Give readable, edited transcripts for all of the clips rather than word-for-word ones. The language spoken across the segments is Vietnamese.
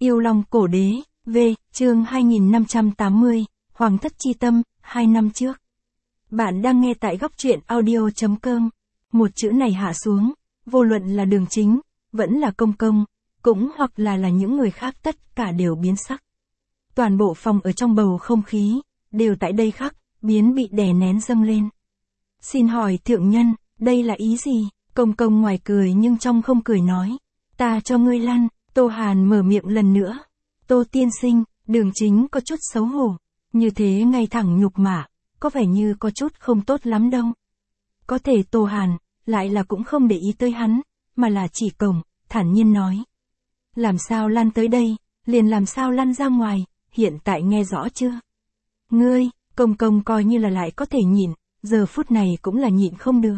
Yêu Long Cổ Đế, V, chương 2580, Hoàng thất chi tâm, 2 năm trước. Bạn đang nghe tại góc truyện audio.com. Một chữ này hạ xuống, vô luận là Đường Chính, vẫn là Công Công, cũng hoặc là những người khác tất cả đều biến sắc. Toàn bộ phòng ở trong bầu không khí, đều tại đây khắc, bị đè nén dâng lên. Xin hỏi thượng nhân, đây là ý gì? Công Công ngoài cười nhưng trong không cười nói. Ta cho ngươi lăn. Tô Hàn mở miệng lần nữa. Tô tiên sinh, Đường Chính có chút xấu hổ. Như thế ngay thẳng nhục mạ, có vẻ như có chút không tốt lắm đâu. Có thể Tô Hàn, lại là cũng không để ý tới hắn, mà là chỉ cổng, thản nhiên nói. Làm sao lăn tới đây, liền làm sao lăn ra ngoài, hiện tại nghe rõ chưa? Ngươi, Công Công coi như là lại có thể nhịn, giờ phút này cũng là nhịn không được.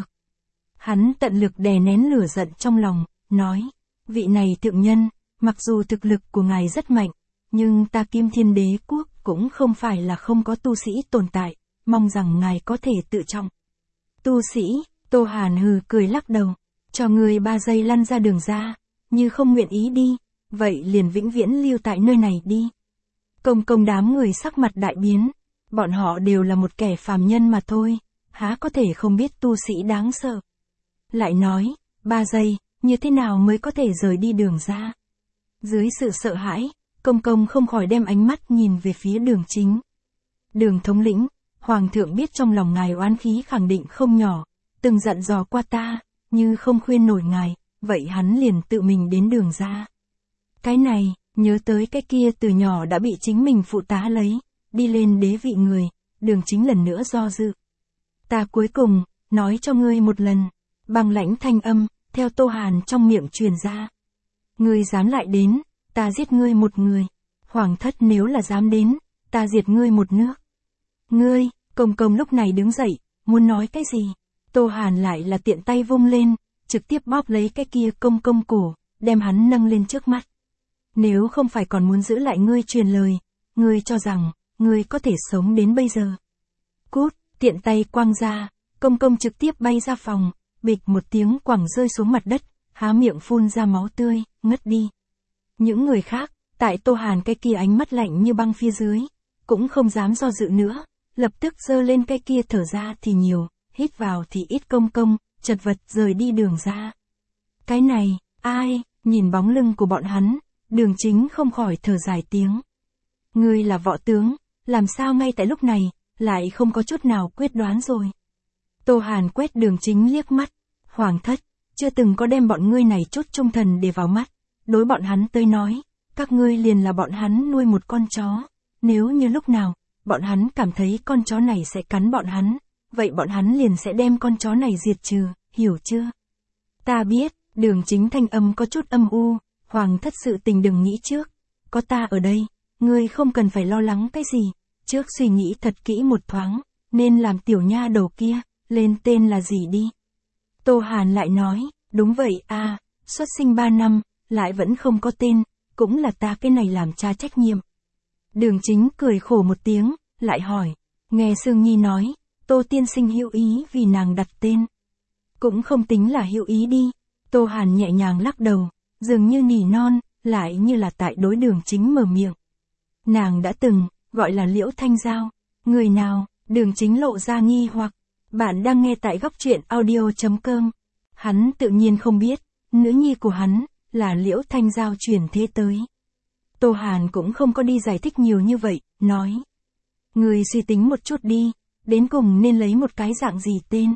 Hắn tận lực đè nén lửa giận trong lòng, nói. Vị này thượng nhân, mặc dù thực lực của ngài rất mạnh, nhưng ta Kim Thiên Đế quốc cũng không phải là không có tu sĩ tồn tại, mong rằng ngài có thể tự trọng. Tu sĩ, Tô Hàn hừ cười lắc đầu, cho người 3 giây lăn ra đường ra, như không nguyện ý đi, vậy liền vĩnh viễn lưu tại nơi này đi. Công Công đám người sắc mặt đại biến, bọn họ đều là một kẻ phàm nhân mà thôi, há có thể không biết tu sĩ đáng sợ. Lại nói, 3 giây, như thế nào mới có thể rời đi đường ra? Dưới sự sợ hãi, Công Công không khỏi đem ánh mắt nhìn về phía Đường Chính. Đường thống lĩnh, Hoàng thượng biết trong lòng ngài oán khí khẳng định không nhỏ, từng dặn dò qua ta, như không khuyên nổi ngài, vậy hắn liền tự mình đến đường ra. Cái này, nhớ tới cái kia từ nhỏ đã bị chính mình phụ tá lấy, đi lên đế vị người, Đường Chính lần nữa do dự. Ta cuối cùng, nói cho ngươi một lần, băng lãnh thanh âm, theo Tô Hàn trong miệng truyền ra. Ngươi dám lại đến, ta giết ngươi một người. Hoàng thất nếu là dám đến, ta diệt ngươi một nước. Ngươi, Công Công lúc này đứng dậy, muốn nói cái gì? Tô Hàn lại là tiện tay vung lên, trực tiếp bóp lấy cái kia Công Công cổ, đem hắn nâng lên trước mắt. Nếu không phải còn muốn giữ lại ngươi truyền lời, ngươi cho rằng, ngươi có thể sống đến bây giờ. Cút, tiện tay quăng ra, Công Công trực tiếp bay ra phòng, bịch một tiếng quẳng rơi xuống mặt đất, há miệng phun ra máu tươi, ngất đi. Những người khác, tại Tô Hàn cái kia ánh mắt lạnh như băng phía dưới, cũng không dám do dự nữa, lập tức giơ lên cái kia thở ra thì nhiều, hít vào thì ít. Công Công, chật vật rời đi đường ra. Cái này, ai, nhìn bóng lưng của bọn hắn, Đường Chính không khỏi thở dài tiếng. Ngươi là võ tướng, làm sao ngay tại lúc này, lại không có chút nào quyết đoán rồi. Tô Hàn quét Đường Chính liếc mắt, Hoàng thất, chưa từng có đem bọn ngươi này chút trung thần để vào mắt, đối bọn hắn tới nói, các ngươi liền là bọn hắn nuôi một con chó, nếu như lúc nào, bọn hắn cảm thấy con chó này sẽ cắn bọn hắn, vậy bọn hắn liền sẽ đem con chó này diệt trừ, hiểu chưa? Ta biết, Đường Chính thanh âm có chút âm u, Hoàng thất sự tình đừng nghĩ trước, có ta ở đây, ngươi không cần phải lo lắng cái gì, trước suy nghĩ thật kỹ một thoáng, nên làm tiểu nha đầu kia, lên tên là gì đi. Tô Hàn lại nói, đúng vậy à, xuất sinh 3 năm, lại vẫn không có tên, cũng là ta cái này làm cha trách nhiệm. Đường Chính cười khổ một tiếng, lại hỏi, nghe Sương Nhi nói, Tô tiên sinh hữu ý vì nàng đặt tên. Cũng không tính là hữu ý đi, Tô Hàn nhẹ nhàng lắc đầu, dường như nỉ non, lại như là tại đối Đường Chính mở miệng. Nàng đã từng, gọi là Liễu Thanh Giao, người nào? Đường Chính lộ ra nghi hoặc. Bạn đang nghe tại góc truyện audio.com. Hắn tự nhiên không biết, nữ nhi của hắn, là Liễu Thanh Giao chuyển thế tới. Tô Hàn cũng không có đi giải thích nhiều như vậy, nói. Người suy tính một chút đi, đến cùng nên lấy một cái dạng gì tên.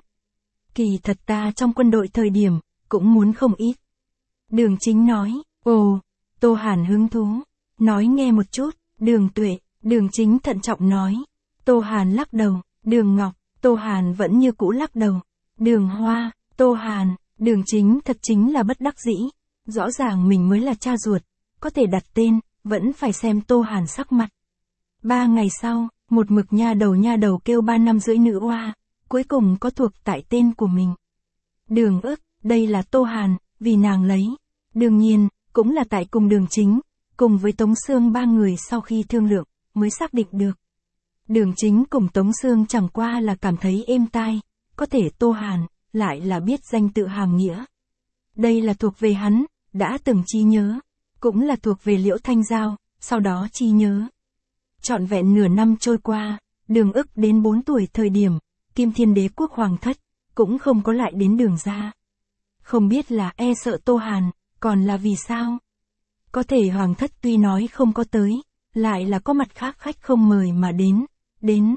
Kỳ thật ta trong quân đội thời điểm, cũng muốn không ít. Đường Chính nói, ồ, Tô Hàn hứng thú, nói nghe một chút, Đường Tuệ, Đường Chính thận trọng nói. Tô Hàn lắc đầu, Đường Ngọc. Tô Hàn vẫn như cũ lắc đầu. Đường Hoa, Tô Hàn, Đường Chính thật chính là bất đắc dĩ. Rõ ràng mình mới là cha ruột, có thể đặt tên, vẫn phải xem Tô Hàn sắc mặt. 3 ngày sau, một mực nha đầu kêu 3 năm rưỡi nữ oa, cuối cùng có thuộc tại tên của mình. Đường ức, đây là Tô Hàn, vì nàng lấy. Đương nhiên, cũng là tại cùng Đường Chính, cùng với Tống Sương 3 người sau khi thương lượng, mới xác định được. Đường Chính cùng Tống Sương chẳng qua là cảm thấy êm tai, có thể Tô Hàn, lại là biết danh tự hàm nghĩa. Đây là thuộc về hắn, đã từng trí nhớ. cũng là thuộc về Liễu Thanh Giao, sau đó chi nhớ. Trọn vẹn nửa năm trôi qua, Đường Ức đến 4 tuổi thời điểm, Kim Thiên Đế quốc hoàng thất, cũng không có lại đến Đường gia. Không biết là e sợ Tô Hàn, còn là vì sao? Có thể hoàng thất tuy nói không có tới, lại là có mặt khác khách không mời mà đến.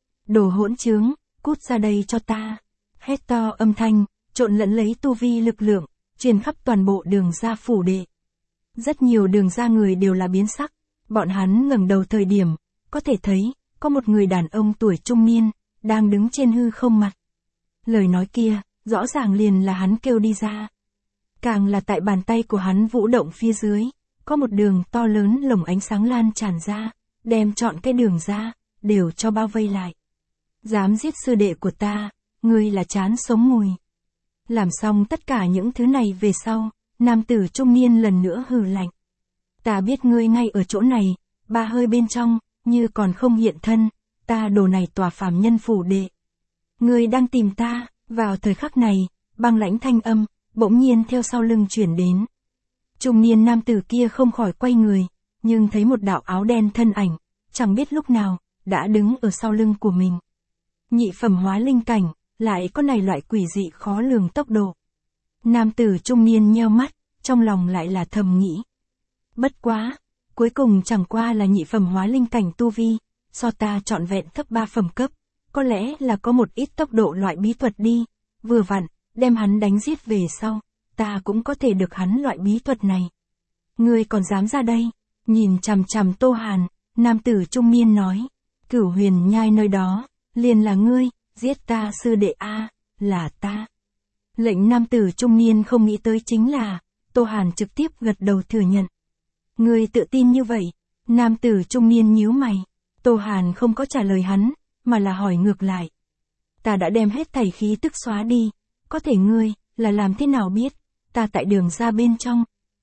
Đồ hỗn trướng, cút ra đây cho ta. Hét to âm thanh, trộn lẫn lấy tu vi lực lượng, truyền khắp toàn bộ Đường gia phủ đệ. Rất nhiều Đường gia người đều là biến sắc, bọn hắn ngẩng đầu thời điểm, có thể thấy, có một người đàn ông tuổi trung niên, đang đứng trên hư không mặt. Lời nói kia, rõ ràng liền là hắn kêu đi ra. Càng là tại bàn tay của hắn vũ động phía dưới, có một đường to lớn lồng ánh sáng lan tràn ra, đem trọn cái đường ra, đều cho bao vây lại. Dám giết sư đệ của ta, ngươi là chán sống mùi. Làm xong tất cả những thứ này về sau, nam tử trung niên lần nữa hừ lạnh. Ta biết ngươi ngay ở chỗ này, ba hơi bên trong, như còn không hiện thân, ta đồ này tòa phàm nhân phủ đệ. Ngươi đang tìm ta, vào thời khắc này, băng lãnh thanh âm, bỗng nhiên theo sau lưng chuyển đến. Trung niên nam tử kia không khỏi quay người, nhưng thấy một đạo áo đen thân ảnh, chẳng biết lúc nào, đã đứng ở sau lưng của mình. Nhị phẩm hóa linh cảnh, lại có này loại quỷ dị khó lường tốc độ. Nam tử trung niên nheo mắt, trong lòng lại là thầm nghĩ. Bất quá, cuối cùng chẳng qua là nhị phẩm hóa linh cảnh tu vi, so ta trọn vẹn thấp 3 phẩm cấp, có lẽ là có một ít tốc độ loại bí thuật đi, vừa vặn, đem hắn đánh giết về sau, ta cũng có thể được hắn loại bí thuật này. Ngươi còn dám ra đây, nhìn chằm chằm Tô Hàn, nam tử trung niên nói, Cửu Huyền Nhai nơi đó, liền là ngươi, giết ta sư đệ a, là ta. Lệnh nam tử trung niên không nghĩ tới chính là, Tô Hàn trực tiếp gật đầu thừa nhận. Ngươi tự tin như vậy, nam tử trung niên nhíu mày, Tô Hàn không có trả lời hắn, mà là hỏi ngược lại. Ta đã đem hết thảy khí tức xóa đi, có thể ngươi, là làm thế nào biết, ta tại đường ra bên trong.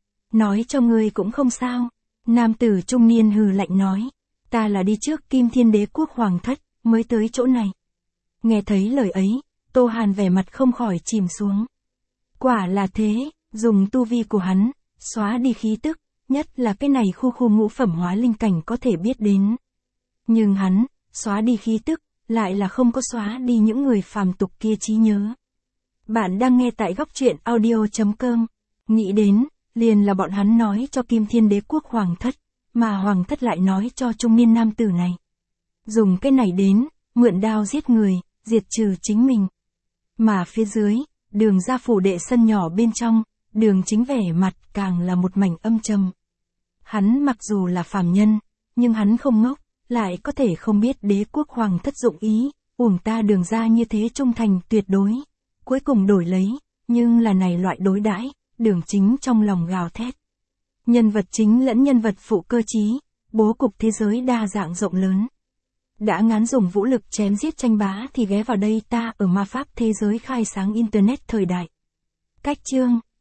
Nói cho ngươi cũng không sao, nam tử trung niên hừ lạnh nói, ta là đi trước Kim Thiên Đế quốc hoàng thất, mới tới chỗ này. Nghe thấy lời ấy, Tô Hàn vẻ mặt không khỏi chìm xuống. Quả là thế, dùng tu vi của hắn, xóa đi khí tức, nhất là cái này khu ngũ phẩm hóa linh cảnh có thể biết đến. Nhưng hắn, xóa đi khí tức, lại là không có xóa đi những người phàm tục kia trí nhớ. Bạn đang nghe tại góc truyện audio.com, nghĩ đến, liền là bọn hắn nói cho Kim Thiên Đế quốc hoàng thất, mà hoàng thất lại nói cho trung niên nam tử này. Dùng cái này đến, mượn đao giết người, diệt trừ chính mình. Mà phía dưới, đường ra phủ đệ sân nhỏ bên trong, đường chính vẻ mặt càng là một mảnh âm trầm. Hắn mặc dù là phàm nhân, nhưng hắn không ngốc, lại có thể không biết đế quốc hoàng thất dụng ý, uổng ta đường ra như thế trung thành tuyệt đối. Cuối cùng đổi lấy, nhưng là này loại đối đãi, đường chính trong lòng gào thét. Nhân vật chính lẫn nhân vật phụ cơ trí, bố cục thế giới đa dạng rộng lớn. Đã ngán dùng vũ lực chém giết tranh bá thì ghé vào đây ta ở ma pháp thế giới khai sáng internet thời đại. Cách chương